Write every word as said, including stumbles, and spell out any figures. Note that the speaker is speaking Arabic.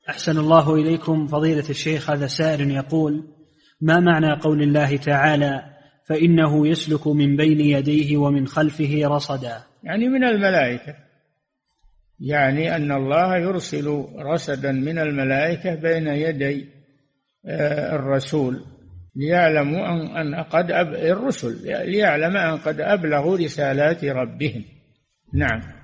أحسن الله إليكم فضيلة الشيخ. هذا سائل يقول: ما معنى قول الله تعالى: فإنه يسلك من بين يديه ومن خلفه رصدا؟ يعني من الملائكة، يعني أن الله يرسل رصدا من الملائكة بين يدي الرسول ليعلموا أن قد أب... الرسل ليعلم أن قد أبلغوا رسالات ربهم. نعم.